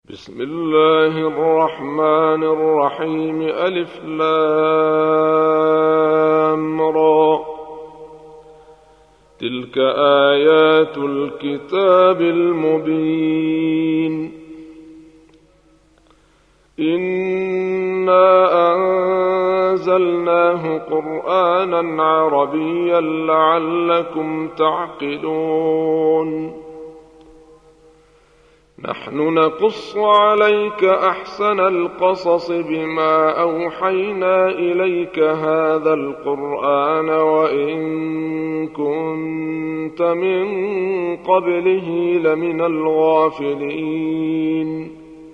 بسم الله الرحمن الرحيم. ألف لام را. تلك آيات الكتاب المبين. إنا أنزلناه قرآنا عربيا لعلكم تعقلون. نحن نقص عليك أحسن القصص بما أوحينا إليك هذا القرآن وإن كنت من قبله لمن الغافلين.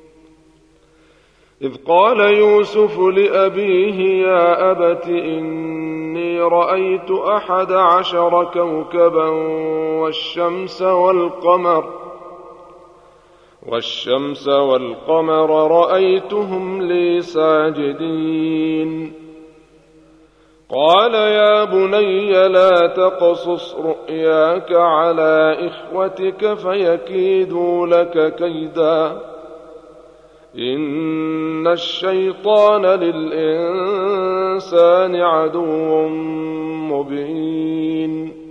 إذ قال يوسف لأبيه يا أبت إني رأيت 11 كوكبا والشمس والقمر رأيتهم لي ساجدين. قال يا بني لا تقصص رؤياك على إخوتك فيكيدوا لك كيدا إن الشيطان للإنسان عدو مبين.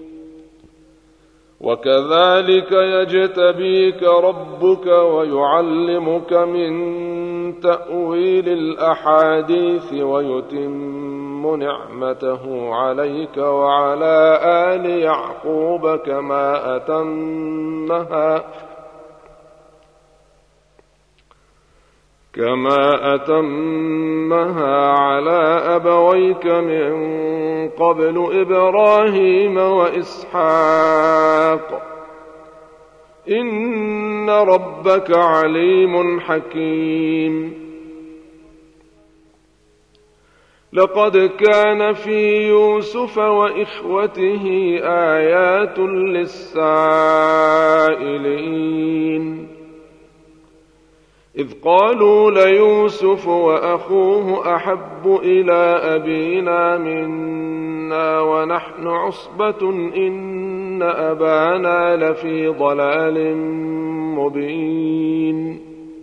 وكذلك يجتبيك ربك ويعلمك من تأويل الأحاديث ويتم نعمته عليك وعلى آل يعقوب كما أتمها على أبويك من قبل إبراهيم وإسحاق إن ربك عليم حكيم. لقد كان في يوسف وإخوته آيات للسائلين. إذ قالوا ليوسف وأخوه أحب إلى أبينا منا ونحن عصبة إن أبانا لفي ضلال مبين.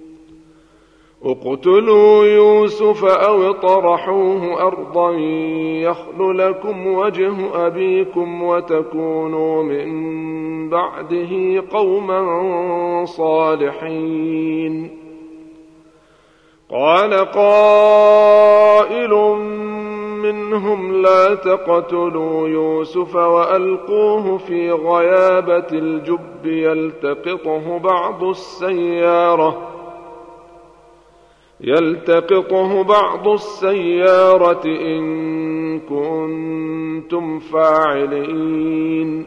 اقتلوا يوسف أو اطرحوه أرضا يخل لكم وجه أبيكم وتكونوا من بعده قوما صالحين. قال قائل منهم لا تقتلوا يوسف وألقوه في غيابة الجب يلتقطه بعض السيارة إن كنتم فاعلين.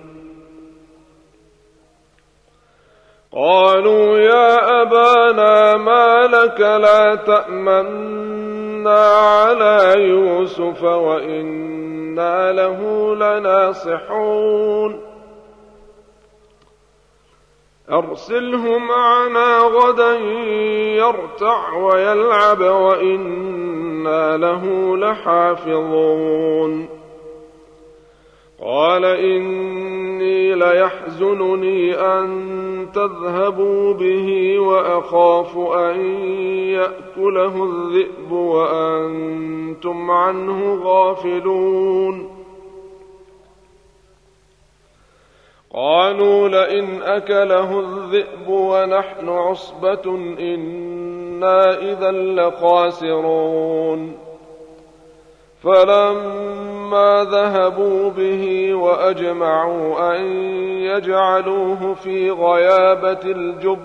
قالوا يا أبانا ما لك لا تأمنا على يوسف وإنا له لناصحون. أرسله معنا غدا يرتع ويلعب وإنا له لحافظون. قال إني ليحزنني أن تذهبوا به وأخاف أن يأكله الذئب وأنتم عنه غافلون. قالوا لئن أكله الذئب ونحن عصبة إنا إذا لخاسرون. فلما ذهبوا به وأجمعوا أن يجعلوه في غيابة الجب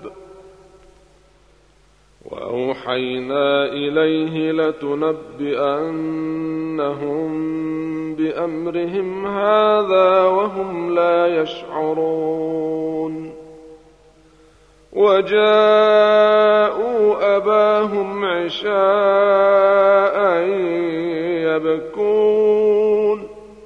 وأوحينا إليه لتنبئنهم بأمرهم هذا وهم لا يشعرون. وجاءوا أباهم عشاء يبكون.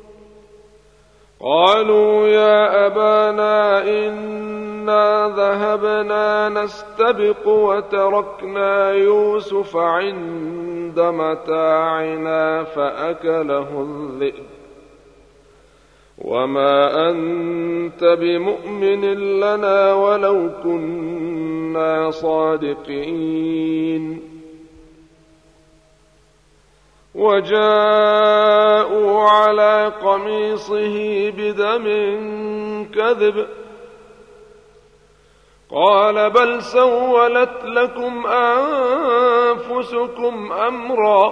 قالوا يا أبانا إنا ذهبنا نستبق وتركنا يوسف عند متاعنا فأكله الذئب وما أنت بمؤمن لنا ولو كنا كنا صادقين. وجاءوا على قميصه بدم كذب قال بل سولت لكم أنفسكم أمرا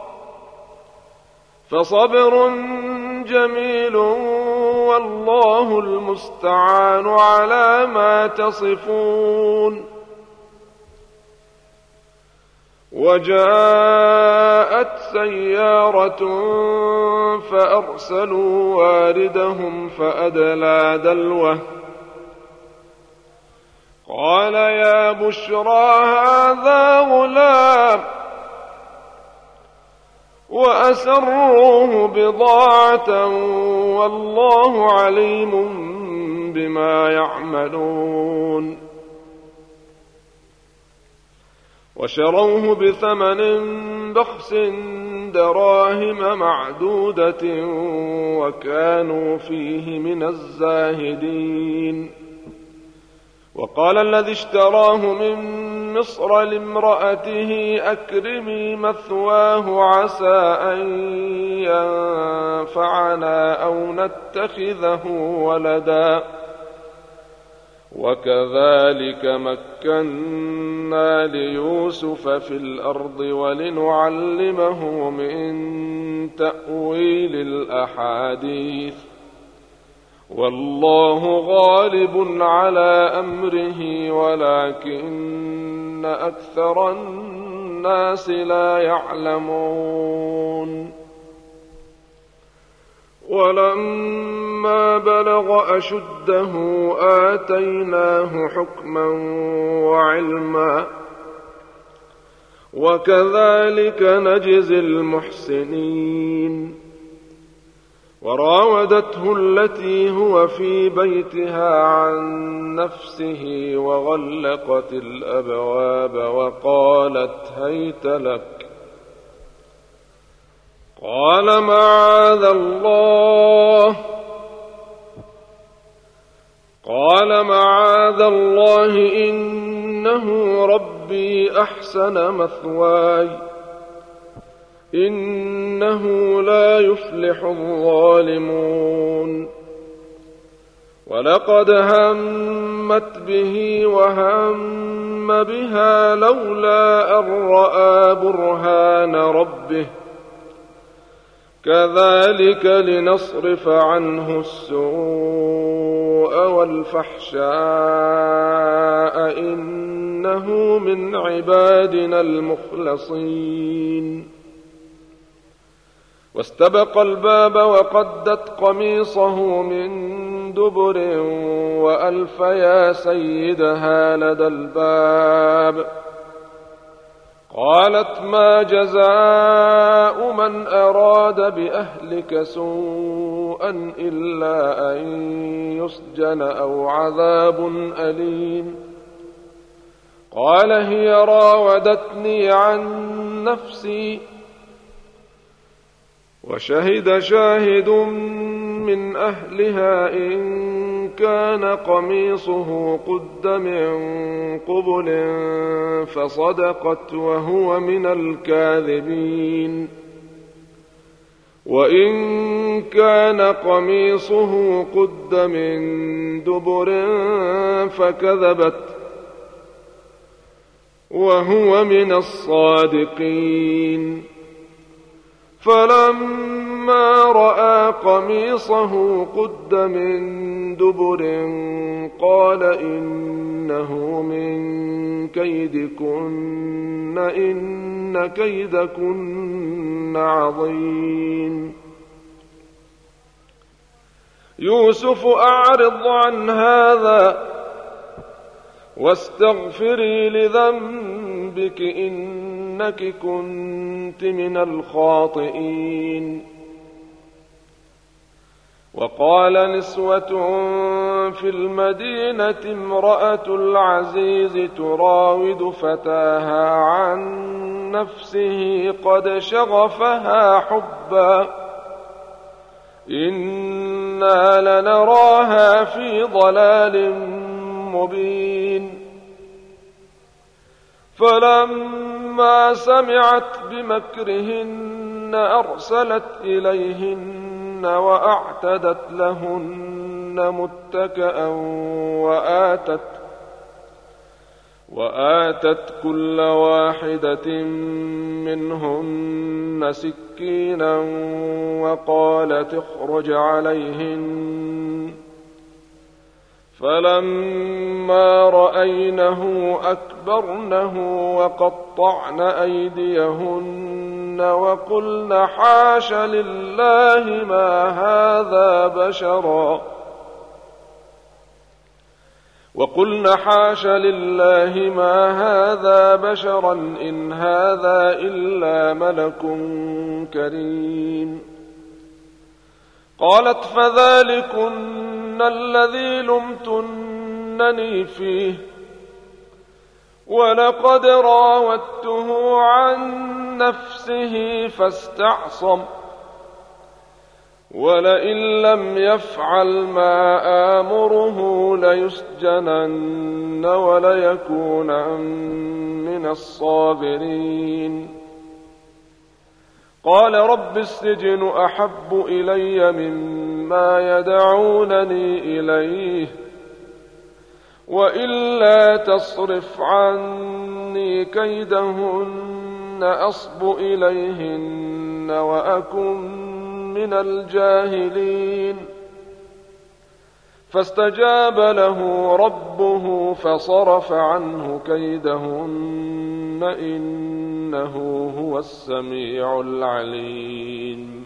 فصبر جميل والله المستعان على ما تصفون. وجاءت سيارة فأرسلوا واردهم فأدلى دلوه قال يا بشرى هذا غلام وأسروه بضاعة والله عليم بما يعملون. وشروه بثمن بخس دراهم معدودة وكانوا فيه من الزاهدين. وقال الذي اشتراه من مصر لامرأته أكرمي مثواه عسى أن ينفعنا أو نتخذه ولدا وكذلك مكنا ليوسف في الأرض ولنعلمه من تأويل الأحاديث والله غالب على أمره ولكن أكثر الناس لا يعلمون. ولما بلغ أشده آتيناه حكما وعلما وكذلك نجزي المحسنين. وراودته التي هو في بيتها عن نفسه وغلقت الأبواب وقالت هيت لك قال معاذ الله إنه ربي أحسن مثواي إنه لا يفلح الظالمون. ولقد همت به وهم بها لولا أن رأى برهان ربه كذلك لنصرف عنه السوء والفحشاء إنه من عبادنا المخلصين. واستبق الباب وقدت قميصه من دبر وألف يا سيدها لدى الباب قالت ما جزاء من أراد بأهلك سوءا إلا أن يسجن أو عذاب أليم. قال هي راودتني عن نفسي وشهد شاهد من أهلها إن كان قميصه قد من قبل فصدقت وهو من الكاذبين وإن كان قميصه قد من دبر فكذبت وهو من الصادقين. فلما رأى قميصه قد من دبر قال إنه من كيدكن إن كيدكن عظيم. يوسف أعرض عن هذا واستغفري لذنبك إنك كنت من الخاطئين. وقال نسوة في المدينة امرأة العزيز تراود فتاها عن نفسه قد شغفها حبا إنا لنراها في ضلال مبين. فلما سمعت بمكرهن أرسلت إليهن وأعتدت لهن متكئا وآتت كل واحدة منهن سكينا وقالت اخرج عليهن. فلما رأينه أكبرنه وقطعن أيديهن وقلن حاش لله ما هذا بشرا إن هذا إلا ملك كريم. قالت فذلكن الذي لمتنني فيه ولقد راودته عن نفسه فاستعصم ولئن لم يفعل ما آمره ليسجنن وليكونن من الصاغرين. قال رب السجن أحب إلي مما يدعونني إليه وإلا تصرف عني كيدهن أصب إليهن وأكن من الجاهلين. فاستجاب له ربه فصرف عنه كيدهن إنه هو السميع العليم.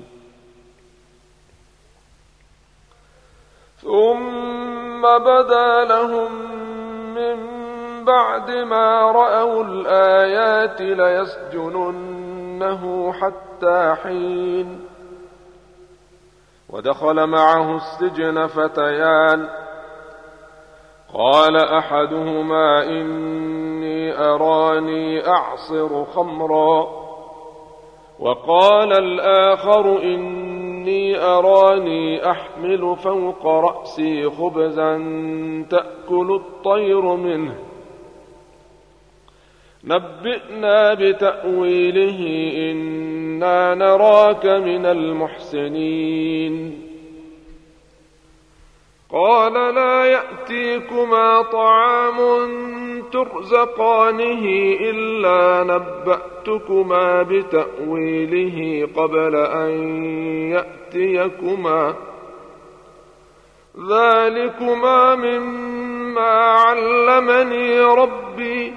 ثم بدا لهم من بعد ما رأوا الآيات ليسجننه حتى حين. ودخل معه السجن فتيان قال أحدهما إني أراني أعصر خمرا وقال الآخر إني أراني أحمل فوق رأسي خبزا تأكل الطير منه نبئنا بتأويله إنا نراك من المحسنين. قال لا يأتيكما طعام ترزقانه إلا نبأتكما بتأويله قبل أن يأتيكما ذلكما مما علمني ربي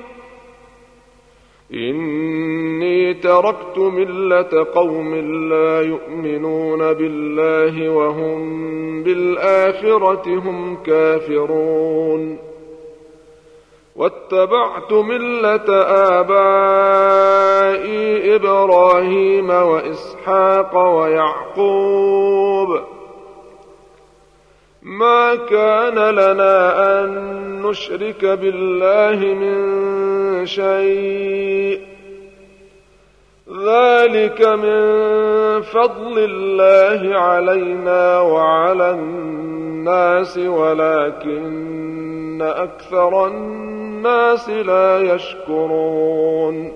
إني تركت ملة قوم لا يؤمنون بالله وهم بالآخرة هم كافرون واتبعت ملة آبائي إبراهيم وإسحاق ويعقوب ما كان لنا أن نشرك بالله من شيء ذلك من فضل الله علينا وعلى الناس ولكن أكثر الناس لا يشكرون.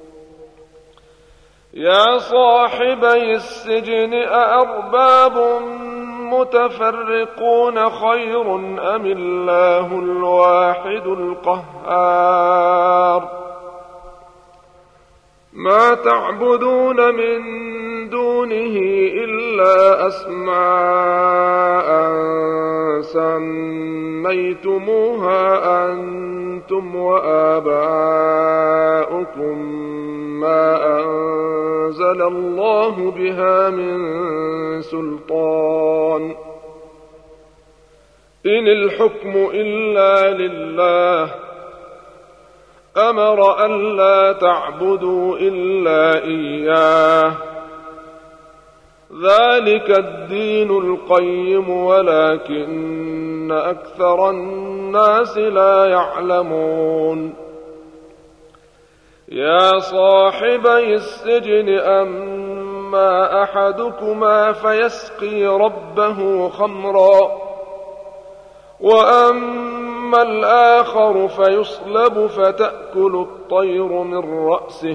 يا صاحبي السجن أأرباب متفرقون خير أم الله الواحد القهار. ما تعبدون من دونه إلا أسماء سميتموها أنتم وآباؤكم ما أنزل الله بها من سلطان إن الحكم إلا لله أمر ألا تعبدوا إلا إياه ذلك الدين القيم ولكن أكثر الناس لا يعلمون. يا صاحبي السجن أما أحدكما فيسقي ربه خمرا وأما وأما الآخر فيصلب فتأكل الطير من رأسه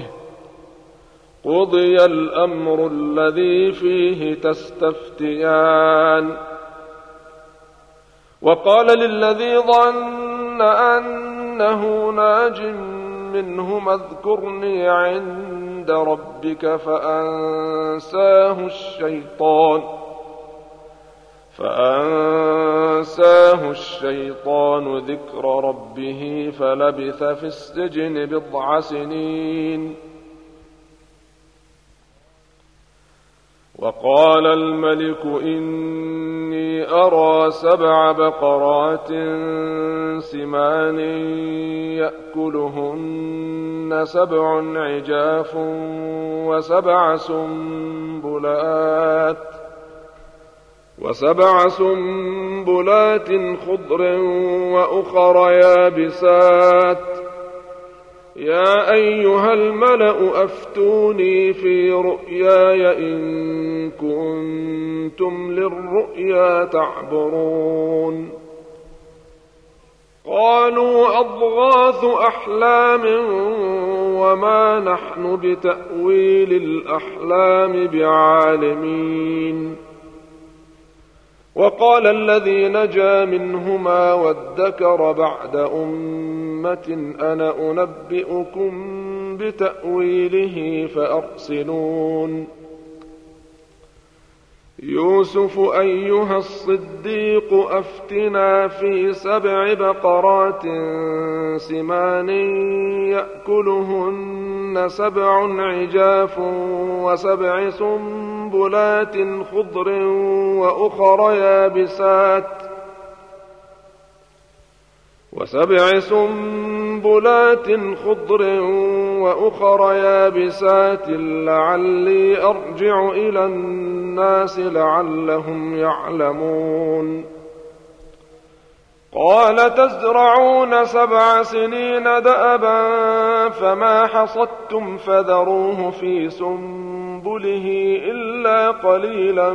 قضي الأمر الذي فيه تستفتيان. وقال للذي ظن أنه ناج منهما اذكرني عند ربك فأنساه الشيطان ذكر ربه فلبث في السجن 9 سنين. وقال الملك إني أرى 7 بقرات سمان يأكلهن 7 عجاف و7 سنبلات خضر وأخر يابسات. يا أيها الملأ أفتوني في رؤياي إن كنتم للرؤيا تعبرون. قالوا أضغاث أحلام وما نحن بتأويل الأحلام بعالمين. وقال الذي نجا منهما وادكر بعد أمة أنا أنبئكم بتأويله فأرسلون. يوسف أيها الصديق أفتنا في 7 بقرات سمان يأكلهن 7 عجاف و7 سنبلات خضر وأخر يابسات لعلي أرجع إلى الناس لعلهم يعلمون. قال تزرعون 7 سنين دأبا فما حصدتم فذروه في سنبله إلا قليلا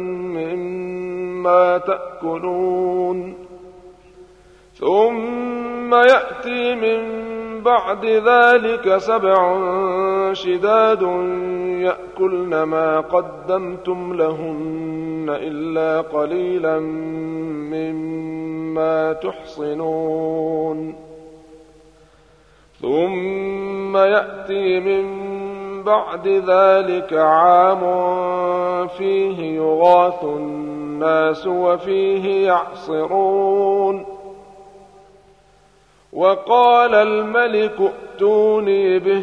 مما تأكلون. ثم يأتي من بعد ذلك 7 شداد يأكلن ما قدمتم لهن إلا قليلا مما تحصنون. ثم يأتي من بعد ذلك عام فيه يغاث الناس وفيه يعصرون. وقال الملك ائتوني به.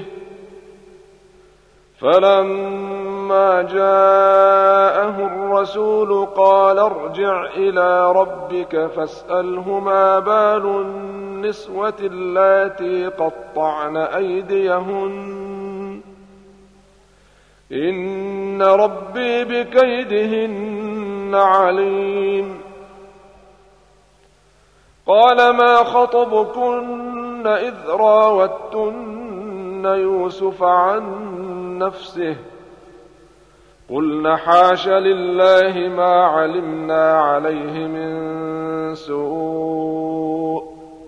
فلما جاءه الرسول قال ارجع إلى ربك فاسأله ما بال النسوة اللاتي قطعن أيديهن إن ربي بكيدهن عليم. قال ما خطبكن إذ راوتن يوسف عن نفسه قلن حاش لله ما علمنا عليه من سوء.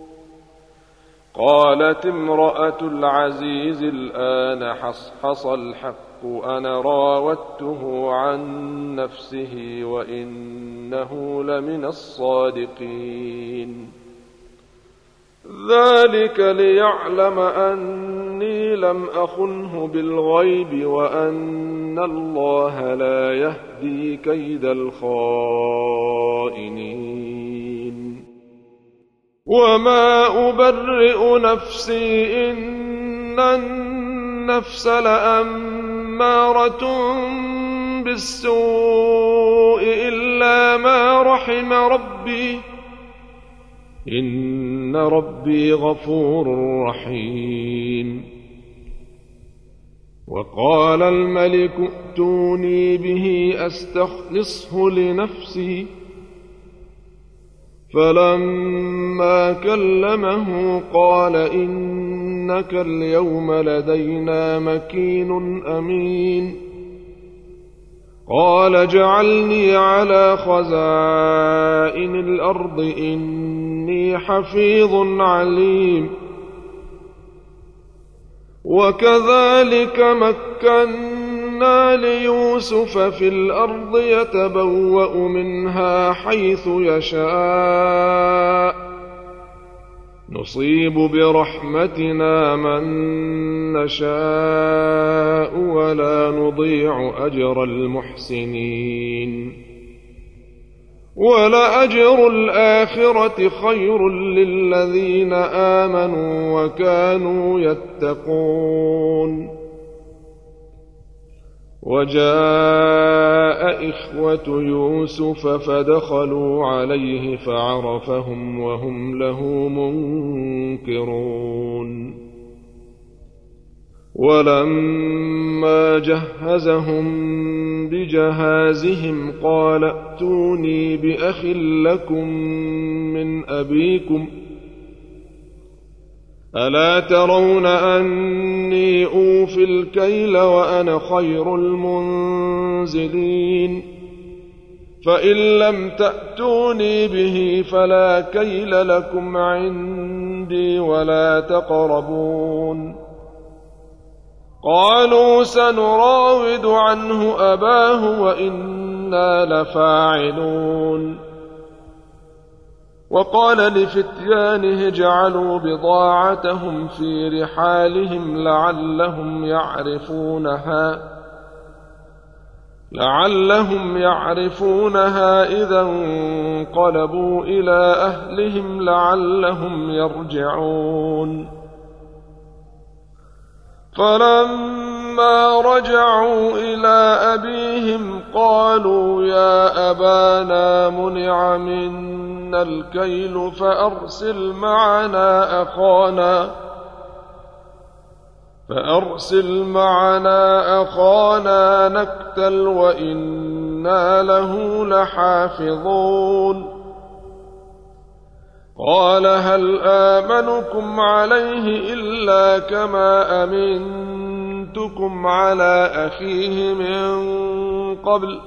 قالت امرأة العزيز الآن حصحص الحق أنا راودته عن نفسه وإنه لمن الصادقين. ذلك ليعلم أني لم أخنه بالغيب وأن الله لا يهدي كيد الخائنين. وما أبرئ نفسي إن النفس لأمارة بالسوء إلا ما رحم ربي إن ربي غفور رحيم. وقال الملك ائتوني به أستخلصه لنفسي. فلما كلمه قال إنك اليوم لدينا مكين أمين. قال اجعلني على خزائن الأرض إني حفيظ عليم. وكذلك مكنا ليوسف في الأرض يتبوأ منها حيث يشاء نصيب برحمتنا من نشاء ولا نضيع أجر المحسنين. ولأجر الآخرة خير للذين آمنوا وكانوا يتقون. وجاء إخوة يوسف فدخلوا عليه فعرفهم وهم له منكرون. ولما جهزهم بجهازهم قال ائتوني بأخ لكم من أبيكم ألا ترون أني أوفي الكيل وأنا خير المنزلين. فإن لم تأتوني به فلا كيل لكم عندي ولا تقربون. قالوا سنراود عنه أباه وإنا لفاعلون. وقال لفتيانه اجعلوا بضاعتهم في رحالهم لعلهم يعرفونها إذا انقلبوا إلى أهلهم لعلهم يرجعون. فلما رجعوا إلى أبيهم قالوا يا أبانا منع منا الكيل فأرسل معنا أخانا نكتل وإنا له لحافظون. قال هل آمنكم عليه إلا كما أمنتكم على أخيه من قبل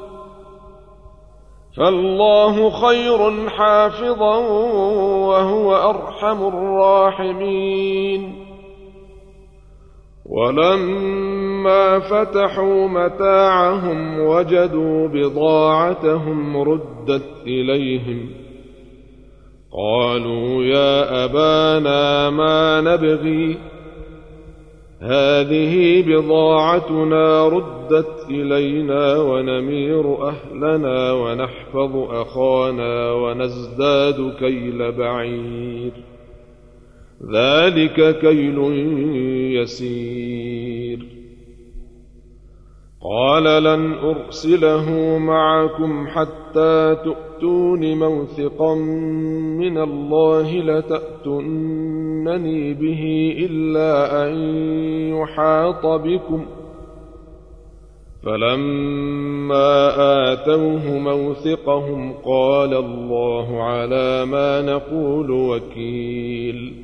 فالله خير حافظا وهو أرحم الراحمين. ولما فتحوا متاعهم وجدوا بضاعتهم ردت إليهم قالوا يا أبانا ما نبغي هذه بضاعتنا ردت إلينا ونمير أهلنا ونحفظ أخانا ونزداد كيل بعير ذلك كيل يسير. قال لن أرسله معكم حتى تؤتون موثقا من الله لتأتونني به إلا أن يحاط بكم. فلما آتوه موثقهم قال الله على ما نقول وكيل.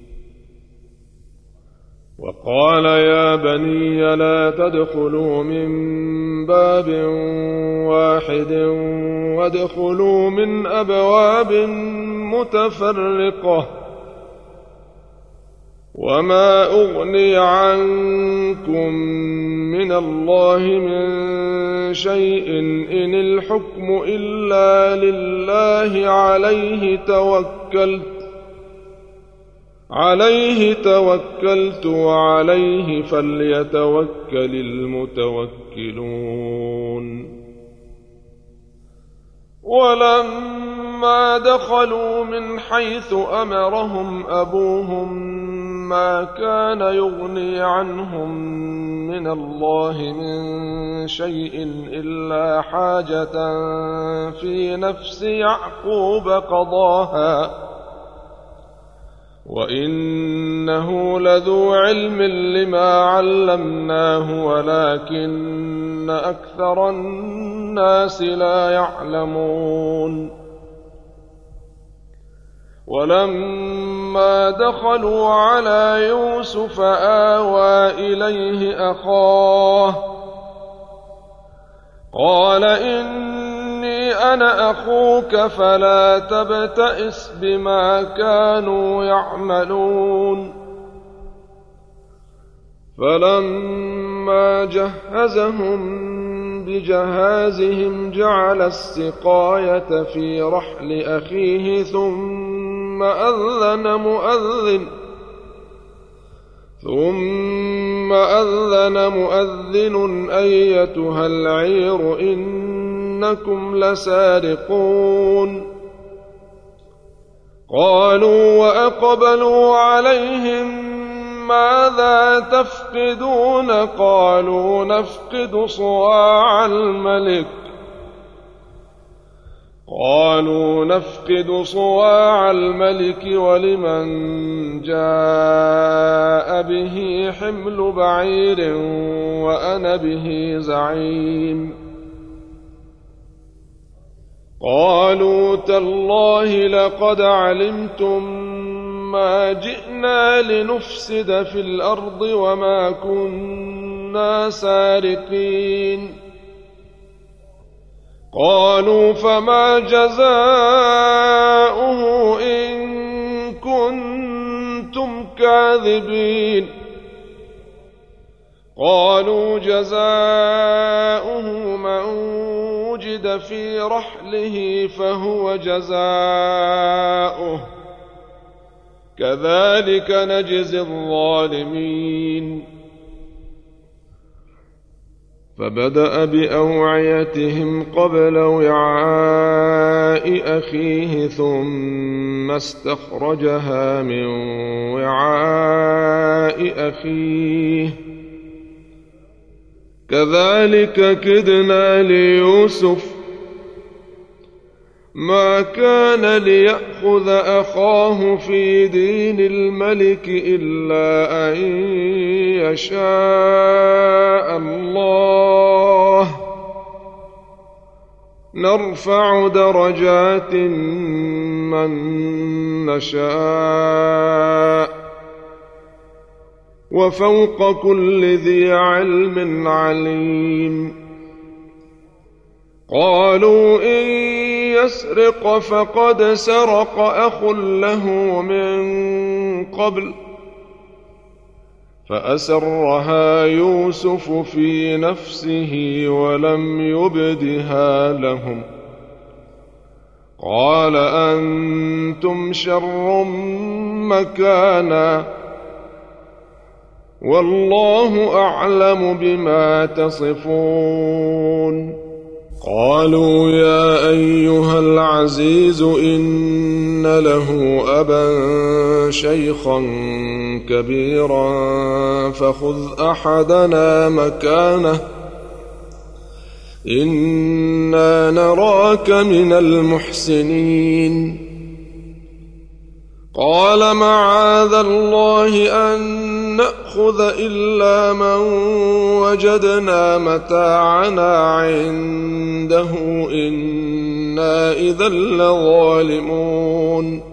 وقال يا بني لا تدخلوا من باب واحد وادخلوا من أبواب متفرقة وما أغني عنكم من الله من شيء إن الحكم إلا لله عليه توكلت وعليه فليتوكل المتوكلون. ولما دخلوا من حيث أمرهم أبوهم ما كان يغني عنهم من الله من شيء إلا حاجة في نفس يعقوب قضاها وإنه لذو علم لما علمناه ولكن أكثر الناس لا يعلمون. ولما دخلوا على يوسف آوى إليه أخاه قال إني أنا أخوك فلا تبتئس بما كانوا يعملون. فلما جهزهم بجهازهم جعل السقاية في رحل أخيه ثم أذن مؤذن أيتها العير إنكم لسارقون. قالوا وأقبلوا عليهم ماذا تفقدون؟ قالوا نفقد صواع الملك ولمن جاء به حمل بعير وأنا به زعيم. قالوا تالله لقد علمتم ما جئنا لنفسد في الأرض وما كنا سارقين. قالوا فما جزاؤه إن كنتم كاذبين؟ قالوا جزاؤه من وجد في رحله فهو جزاؤه كذلك نجزي الظالمين. فبدأ بأوعيتهم قبل وعاء أخيه ثم استخرجها من وعاء أخيه كذلك كدنا ليوسف ما كان ليأخذ أخاه في دين الملك إلا أن يشاء الله نرفع درجات من نشاء وفوق كل ذي علم عليم. قالوا إن يسرق فقد سرق أخ له من قبل فأسرها يوسف في نفسه ولم يبدها لهم. قال أنتم شر مكانا والله أعلم بما تصفون. قالوا يا أيها العزيز إن له أبا شيخا كبيرا فخذ أحدنا مكانه إنا نراك من المحسنين. قال معاذ الله أن نأخذ إلا من وجدنا متاعنا عنده إنا إذا لظالمون.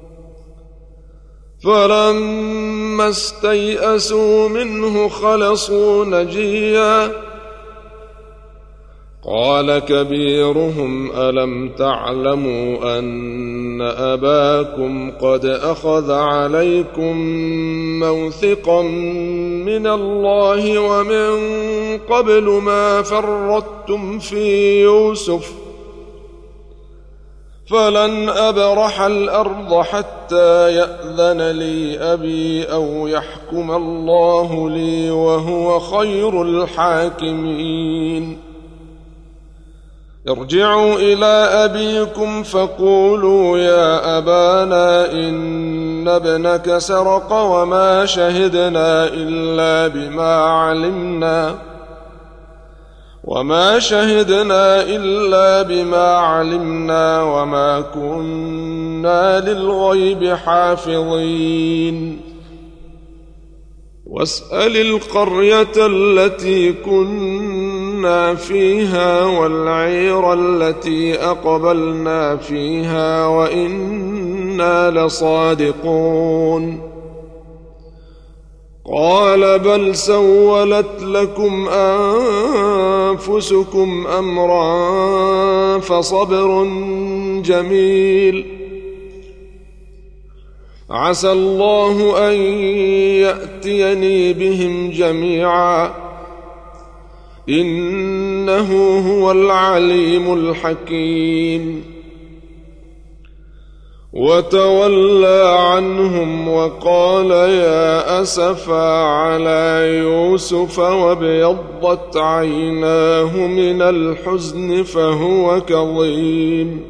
فلما استيئسوا منه خلصوا نجيا. قال كبيرهم ألم تعلموا أن أباكم قد أخذ عليكم موثقا من الله ومن قبل ما فرطتم في يوسف فلن أبرح الأرض حتى يأذن لي أبي أو يحكم الله لي وهو خير الحاكمين. ارجعوا إلى أبيكم فقولوا يا أبانا إن ابنك سرق وما شهدنا إلا بما علمنا وما كنا للغيب حافظين. واسأل القرية التي كنا فيها والعير التي أقبلنا فيها وإنا لصادقون. قال بل سولت لكم أنفسكم أمرا فصبر جميل عسى الله أن يأتيني بهم جميعا إنه هو العليم الحكيم وتولى عنهم وقال يا أسفا على يوسف وابيضت عيناه من الحزن فهو كظيم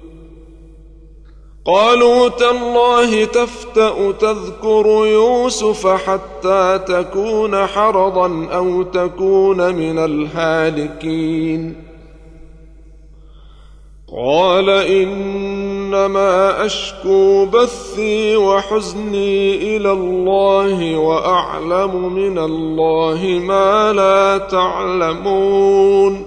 قالوا تالله تفتأ تذكر يوسف حتى تكون حرضا أو تكون من الهالكين قال إنما أشكو بثي وحزني إلى الله وأعلم من الله ما لا تعلمون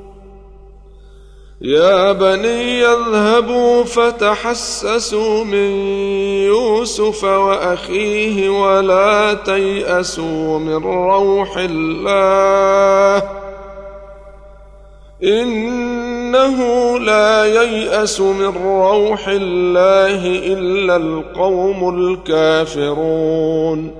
يا بني اذهبوا فتحسسوا من يوسف وأخيه ولا تيأسوا من روح الله إنه لا ييأس من روح الله إلا القوم الكافرون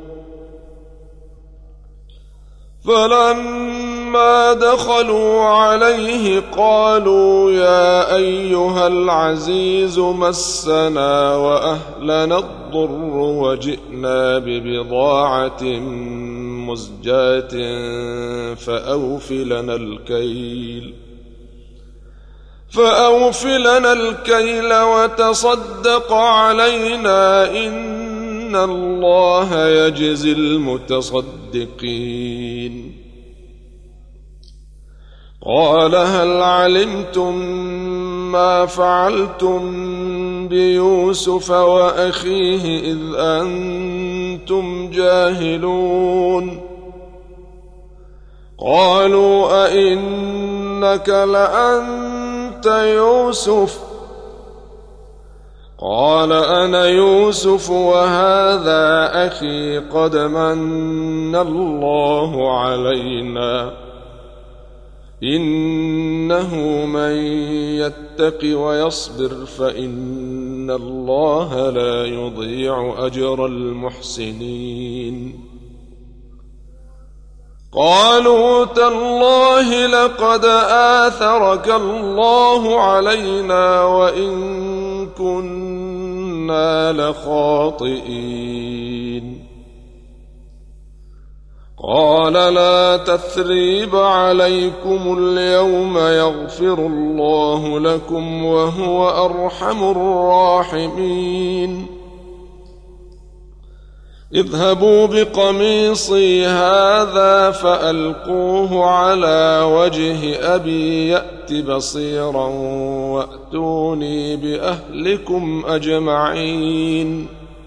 فلما دخلوا عليه قالوا يا أيها العزيز مسنا وأهلنا الضر وجئنا ببضاعة مزجاة فأوف لنا الكيل وتصدق علينا إن الله يجزي المتصدقين قال هل علمتم ما فعلتم بيوسف وأخيه إذ أنتم جاهلون قالوا أئنك لأنت يوسف قال أنا يوسف وهذا أخي قد من الله علينا إنه من يتق ويصبر فإن الله لا يضيع أجر المحسنين قالوا تالله لقد آثرك الله علينا وإن كنا لخاطئين قال لا تثريب عليكم اليوم يغفر الله لكم وهو أرحم الراحمين اذهبوا بقميصي هذا فألقوه على وجه أبي يأت بصيرا وأتوني بأهلكم أجمعين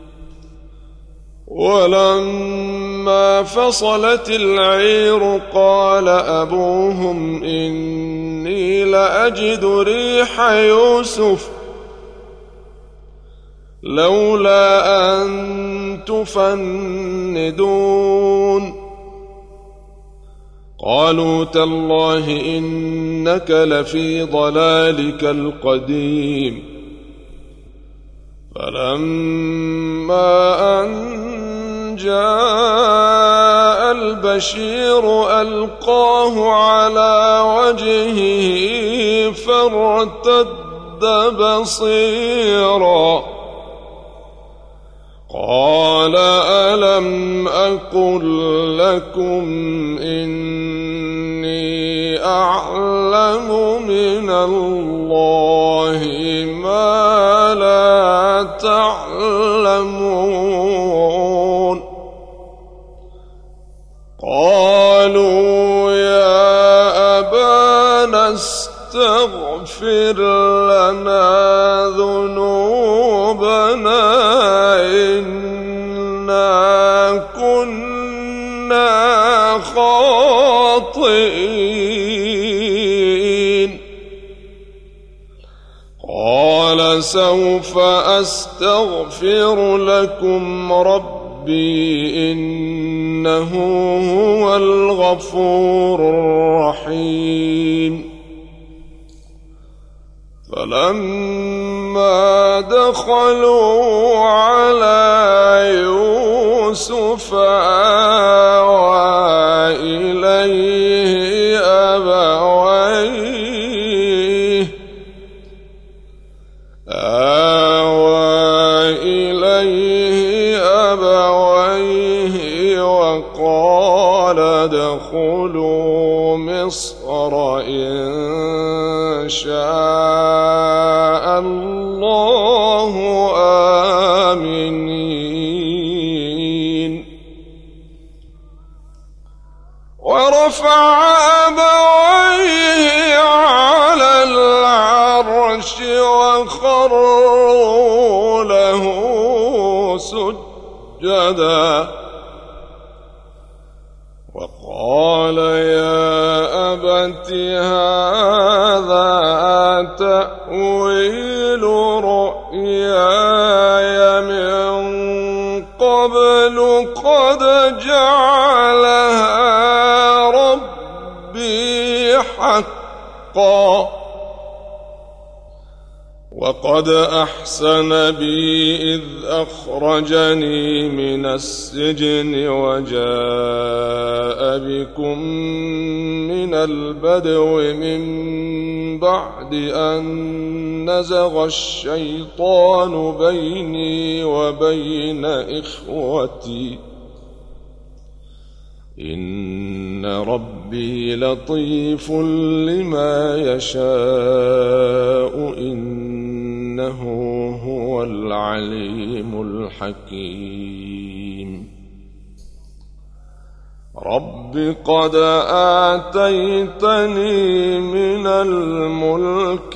ولما فصلت العير قال أبوهم إني لأجد ريح يوسف لولا أن تفندون قالوا تالله إنك لفي ضلالك القديم فلما أن جاء البشير ألقاه على وجهه فارتد بصيرا قال ألم أقل لكم إني أعلم من الله ما لا تعلمون قالوا يا أبانا استغفر لنا ذنوبنا إنا كنا خاطئين قال سوف أستغفر لكم ربي ربي إنه هو الغفور الرحيم. فلما دخلوا على يوسف آوى إليه أبويه وقال ادخلوا مصر إن شاء الله آمنين. ورفع أبويه على العرش وخروا له سجدا وقال يا أبت هذا تأويل رؤياي من قبل قد جعلها ربي حقا وقد أحسن بي إذ أخرجني من السجن وجاء بكم من البدو من بعد أن نزغ الشيطان بيني وبين إخوتي إن ربي لطيف لما يشاء إنه هو العليم الحكيم. رب قد آتيتني من الملك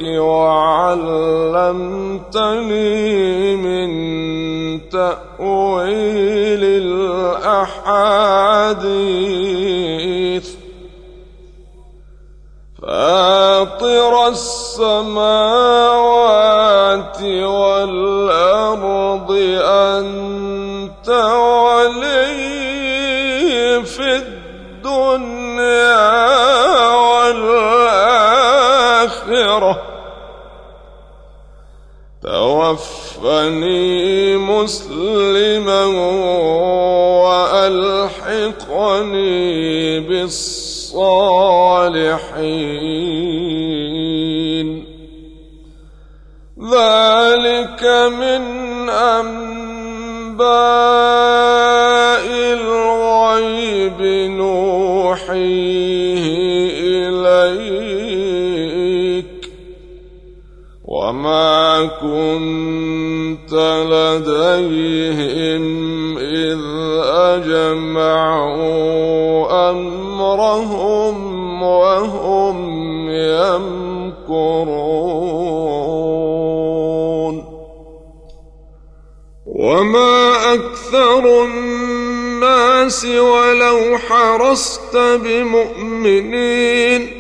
وعلمتني من تأويل الأحاديث فاطر السماوات والأرض أنت ولي في الدنيا والآخرة توفني مسلما وألحقني بالصالحين. ذلك من أنباء الغيب نوحيه إليك وما كنت لديهم إذ أجمعوا أمرهم وهم يمكرون. وما أكثر الناس ولو حرصت بمؤمنين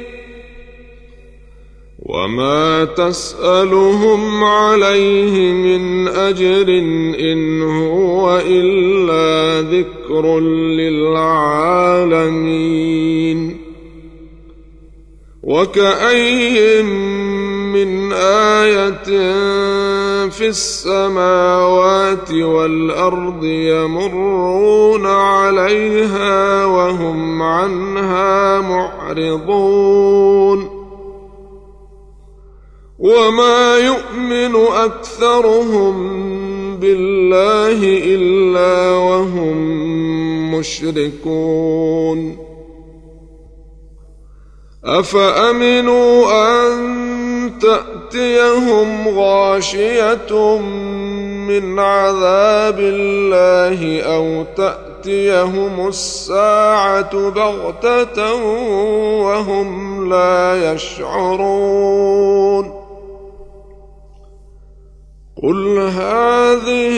وما تسألهم عليه من أجر إن هو إلا ذكر للعالمين. وكأي من آية في السماوات والأرض يمرون عليها وهم عنها معرضون وما يؤمن أكثرهم بالله إلا وهم مشركون. أفأمنوا أن تأتيهم غاشية من عذاب الله أو تأتيهم الساعة بغتة وهم لا يشعرون. قل هذه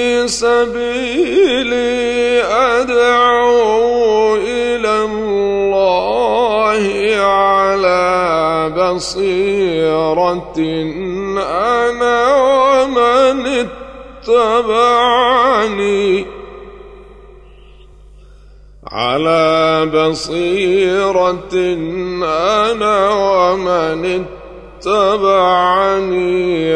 سبيلي أدعو إلى الله على بصيرة أنا ومن اتبعني على بصيرة أنا ومن اتبعني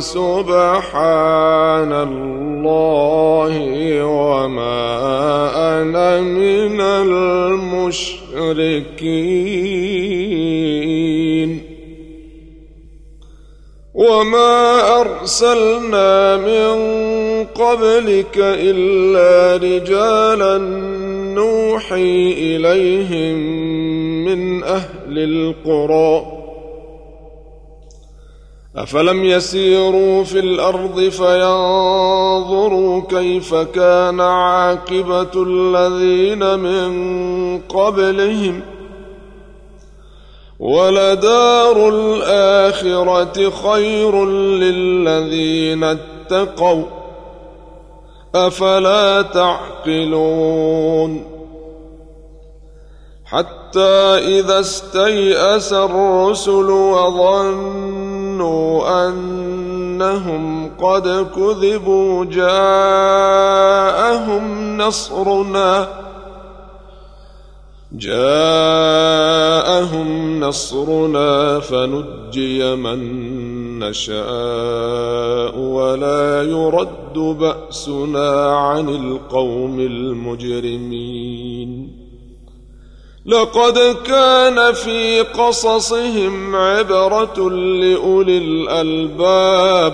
وسبحان الله وما أنا من المشركين. وما أرسلنا من قبلك إلا رجالا نوحي إليهم من أهل القرى أفلم يسيروا في الأرض فينظروا كيف كان عاقبة الذين من قبلهم ولدار الآخرة خير للذين اتقوا أفلا تعقلون. حتى إذا استيأس الرسل وظنوا أنهم قد كذبوا جاءهم نصرنا فنجي من نشاء ولا يرد بأسنا عن القوم المجرمين. لقد كان في قصصهم عبرة لأولي الألباب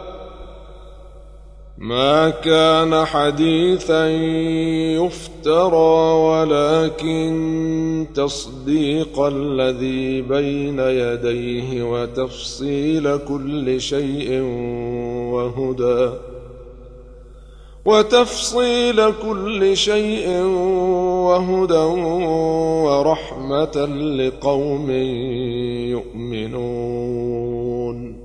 ما كان حديثا يفترى ولكن تصديق الذي بين يديه وتفصيل كل شيء وهدى ورحمة لقوم يؤمنون.